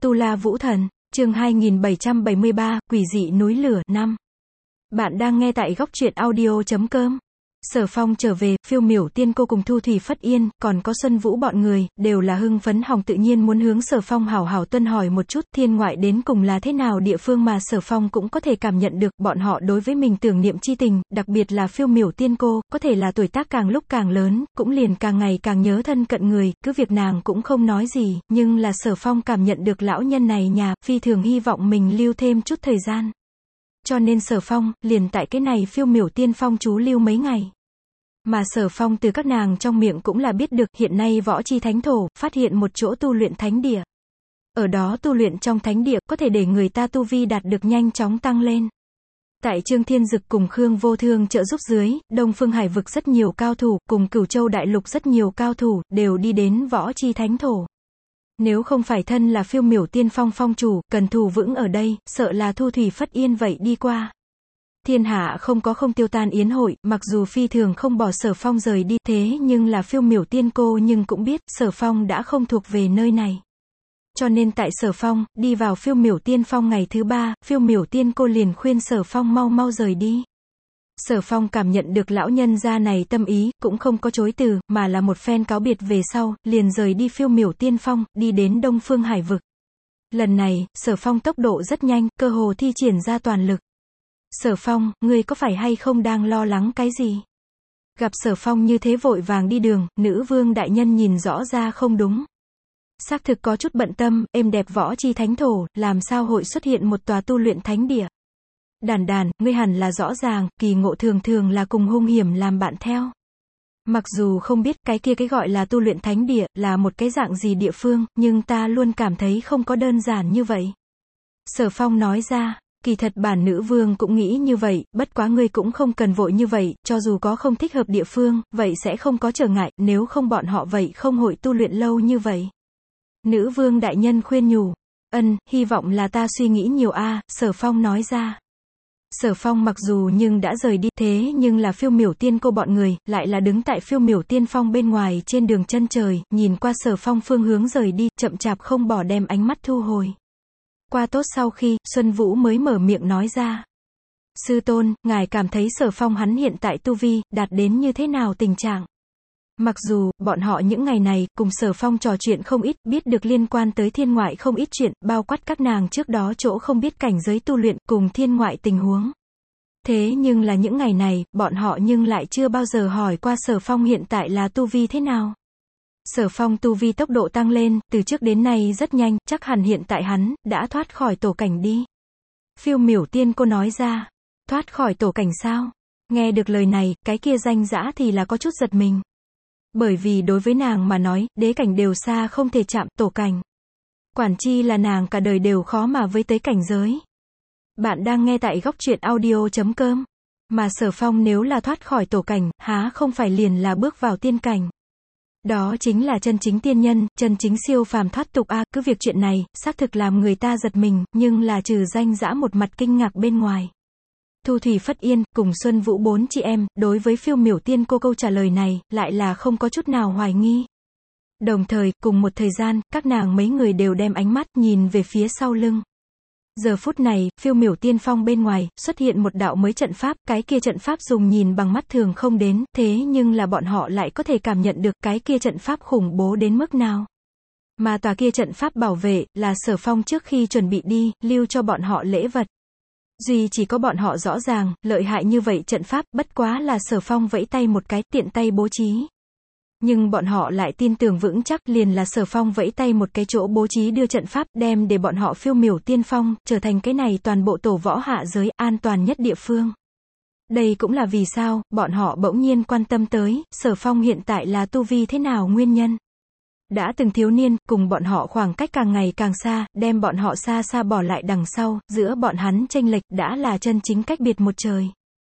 Tu La Vũ Thần, chương 2773, Quỷ dị núi lửa 5. Bạn đang nghe tại góc truyện audio.com. Sở Phong trở về, Phiêu Miểu Tiên Cô cùng Thu Thủy Phất Yên, còn có Xuân Vũ bọn người, đều là hưng phấn hỏng, tự nhiên muốn hướng Sở Phong hảo hảo tuân hỏi một chút, thiên ngoại đến cùng là thế nào địa phương mà Sở Phong cũng có thể cảm nhận được, bọn họ đối với mình tưởng niệm chi tình, đặc biệt là Phiêu Miểu Tiên Cô, có thể là tuổi tác càng lúc càng lớn, cũng liền càng ngày càng nhớ thân cận người, cứ việc nàng cũng không nói gì, nhưng là Sở Phong cảm nhận được lão nhân này nhà, phi thường hy vọng mình lưu thêm chút thời gian. Cho nên Sở Phong, liền tại cái này Phiêu Miểu Tiên Phong trú lưu mấy ngày. Mà Sở Phong từ các nàng trong miệng cũng là biết được, hiện nay Võ Chi Thánh Thổ, phát hiện một chỗ tu luyện thánh địa. Ở đó tu luyện trong thánh địa, có thể để người ta tu vi đạt được nhanh chóng tăng lên. Tại Trương Thiên Dực cùng Khương Vô Thương trợ giúp dưới, Đông Phương Hải vực rất nhiều cao thủ, cùng Cửu Châu Đại Lục rất nhiều cao thủ, đều đi đến Võ Chi Thánh Thổ. Nếu không phải thân là Phiêu Miểu Tiên Phong phong chủ, cần thủ vững ở đây, sợ là Thu Thủy Phất Yên vậy đi qua. Thiên hạ không có không tiêu tan yến hội, mặc dù phi thường không bỏ Sở Phong rời đi, thế nhưng là Phiêu Miểu Tiên Cô nhưng cũng biết, Sở Phong đã không thuộc về nơi này. Cho nên tại Sở Phong, đi vào Phiêu Miểu Tiên Phong ngày thứ 3, Phiêu Miểu Tiên Cô liền khuyên Sở Phong mau mau rời đi. Sở Phong cảm nhận được lão nhân gia này tâm ý, cũng không có chối từ, mà là một phen cáo biệt về sau, liền rời đi Phiêu Miểu Tiên Phong, đi đến Đông Phương Hải vực. Lần này, Sở Phong tốc độ rất nhanh, cơ hồ thi triển ra toàn lực. Sở Phong, ngươi có phải hay không đang lo lắng cái gì? Gặp Sở Phong như thế vội vàng đi đường, nữ vương đại nhân nhìn rõ ra không đúng. Xác thực có chút bận tâm, êm đẹp Võ Chi Thánh Thổ, làm sao hội xuất hiện một tòa tu luyện thánh địa? Đàn đàn, ngươi hẳn là rõ ràng, kỳ ngộ thường thường là cùng hung hiểm làm bạn theo. Mặc dù không biết cái kia cái gọi là tu luyện thánh địa, là một cái dạng gì địa phương, nhưng ta luôn cảm thấy không có đơn giản như vậy. Sở Phong nói ra. Kỳ thật bản nữ vương cũng nghĩ như vậy, bất quá ngươi cũng không cần vội như vậy, cho dù có không thích hợp địa phương, vậy sẽ không có trở ngại, nếu không bọn họ vậy không hội tu luyện lâu như vậy. Nữ vương đại nhân khuyên nhủ. Hy vọng là ta suy nghĩ nhiều a, Sở Phong nói ra. Sở Phong mặc dù nhưng đã rời đi, thế nhưng là Phiêu Miểu Tiên Cô bọn người, lại là đứng tại Phiêu Miểu Tiên Phong bên ngoài trên đường chân trời, nhìn qua Sở Phong phương hướng rời đi, chậm chạp không bỏ đem ánh mắt thu hồi. Qua tốt sau khi, Xuân Vũ mới mở miệng nói ra. Sư tôn, ngài cảm thấy Sở Phong hắn hiện tại tu vi, đạt đến như thế nào tình trạng? Mặc dù, bọn họ những ngày này, cùng Sở Phong trò chuyện không ít, biết được liên quan tới thiên ngoại không ít chuyện, bao quát các nàng trước đó chỗ không biết cảnh giới tu luyện, cùng thiên ngoại tình huống. Thế nhưng là những ngày này, bọn họ nhưng lại chưa bao giờ hỏi qua Sở Phong hiện tại là tu vi thế nào. Sở Phong tu vi tốc độ tăng lên, từ trước đến nay rất nhanh, chắc hẳn hiện tại hắn, đã thoát khỏi tổ cảnh đi. Phiêu Miểu Tiên Cô nói ra, thoát khỏi tổ cảnh sao? Nghe được lời này, cái kia danh dã thì là có chút giật mình. Bởi vì đối với nàng mà nói, đế cảnh đều xa không thể chạm, tổ cảnh. Quản chi là nàng cả đời đều khó mà với tới cảnh giới. Bạn đang nghe tại góc truyện audio.com. Mà Sở Phong nếu là thoát khỏi tổ cảnh, há không phải liền là bước vào tiên cảnh. Đó chính là chân chính tiên nhân, chân chính siêu phàm thoát tục a, cứ việc chuyện này, xác thực làm người ta giật mình, nhưng là trừ danh dã một mặt kinh ngạc bên ngoài. Thu Thủy Phất Yên, cùng Xuân Vũ bốn chị em, đối với Phiêu Miểu Tiên Cô câu trả lời này, lại là không có chút nào hoài nghi. Đồng thời, cùng một thời gian, các nàng mấy người đều đem ánh mắt nhìn về phía sau lưng. Giờ phút này, Phiêu Miểu Tiên Phong bên ngoài, xuất hiện một đạo mới trận pháp, cái kia trận pháp dùng nhìn bằng mắt thường không đến, thế nhưng là bọn họ lại có thể cảm nhận được cái kia trận pháp khủng bố đến mức nào. Mà tòa kia trận pháp bảo vệ, là Sở Phong trước khi chuẩn bị đi, lưu cho bọn họ lễ vật. Duy chỉ có bọn họ rõ ràng, lợi hại như vậy trận pháp, bất quá là Sở Phong vẫy tay một cái, tiện tay bố trí. Nhưng bọn họ lại tin tưởng vững chắc, liền là Sở Phong vẫy tay một cái chỗ bố trí đưa trận pháp, đem để bọn họ Phiêu Miểu Tiên Phong, trở thành cái này toàn bộ tổ võ hạ giới, an toàn nhất địa phương. Đây cũng là vì sao, bọn họ bỗng nhiên quan tâm tới, Sở Phong hiện tại là tu vi thế nào nguyên nhân. Đã từng thiếu niên, cùng bọn họ khoảng cách càng ngày càng xa, đem bọn họ xa xa bỏ lại đằng sau, giữa bọn hắn chênh lệch, đã là chân chính cách biệt một trời.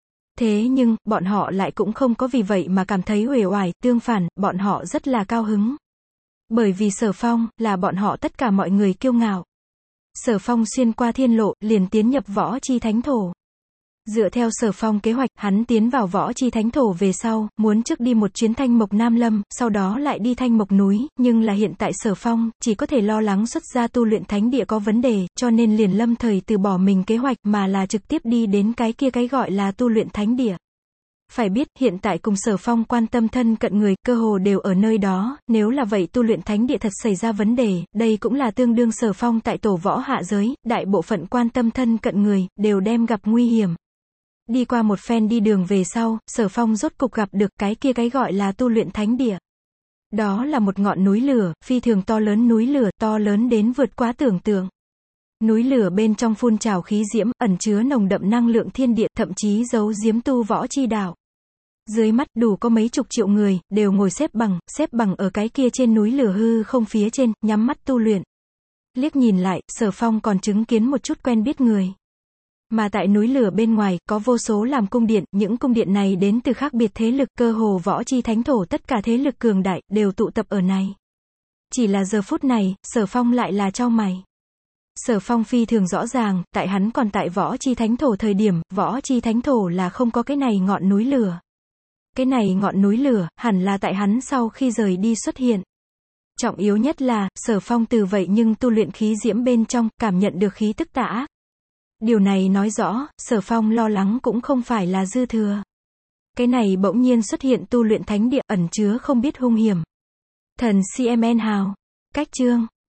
Thế nhưng, bọn họ lại cũng không có vì vậy mà cảm thấy uể oải, tương phản, bọn họ rất là cao hứng. Bởi vì Sở Phong, là bọn họ tất cả mọi người kiêu ngạo. Sở Phong xuyên qua thiên lộ, liền tiến nhập Võ Chi Thánh Thổ. Dựa theo Sở Phong kế hoạch, hắn tiến vào Võ Chi Thánh Thổ về sau, muốn trước đi một chuyến Thanh Mộc Nam Lâm, sau đó lại đi Thanh Mộc núi, nhưng là hiện tại Sở Phong, chỉ có thể lo lắng xuất ra tu luyện thánh địa có vấn đề, cho nên liền lâm thời từ bỏ mình kế hoạch mà là trực tiếp đi đến cái kia cái gọi là tu luyện thánh địa. Phải biết, hiện tại cùng Sở Phong quan tâm thân cận người, cơ hồ đều ở nơi đó, nếu là vậy tu luyện thánh địa thật xảy ra vấn đề, đây cũng là tương đương Sở Phong tại tổ võ hạ giới, đại bộ phận quan tâm thân cận người, đều đem gặp nguy hiểm. Đi qua một phen đi đường về sau, Sở Phong rốt cục gặp được cái kia cái gọi là tu luyện thánh địa. Đó là một ngọn núi lửa, phi thường to lớn núi lửa, to lớn đến vượt quá tưởng tượng. Núi lửa bên trong phun trào khí diễm, ẩn chứa nồng đậm năng lượng thiên địa, thậm chí giấu giếm tu võ chi đạo. Dưới mắt đủ có mấy chục triệu người, đều ngồi xếp bằng ở cái kia trên núi lửa hư không phía trên, nhắm mắt tu luyện. Liếc nhìn lại, Sở Phong còn chứng kiến một chút quen biết người. Mà tại núi lửa bên ngoài, có vô số làm cung điện, những cung điện này đến từ khác biệt thế lực, cơ hồ Võ Chi Thánh Thổ tất cả thế lực cường đại, đều tụ tập ở này. Chỉ là giờ phút này, Sở Phong lại là chau mày. Sở Phong phi thường rõ ràng, tại hắn còn tại Võ Chi Thánh Thổ thời điểm, Võ Chi Thánh Thổ là không có cái này ngọn núi lửa. Cái này ngọn núi lửa, hẳn là tại hắn sau khi rời đi xuất hiện. Trọng yếu nhất là, Sở Phong từ vậy nhưng tu luyện khí diễm bên trong, cảm nhận được khí tức tà ác. Điều này nói rõ, Sở Phong lo lắng cũng không phải là dư thừa. Cái này bỗng nhiên xuất hiện tu luyện thánh địa, ẩn chứa không biết hung hiểm. Thần CMN Hào. Cách chương.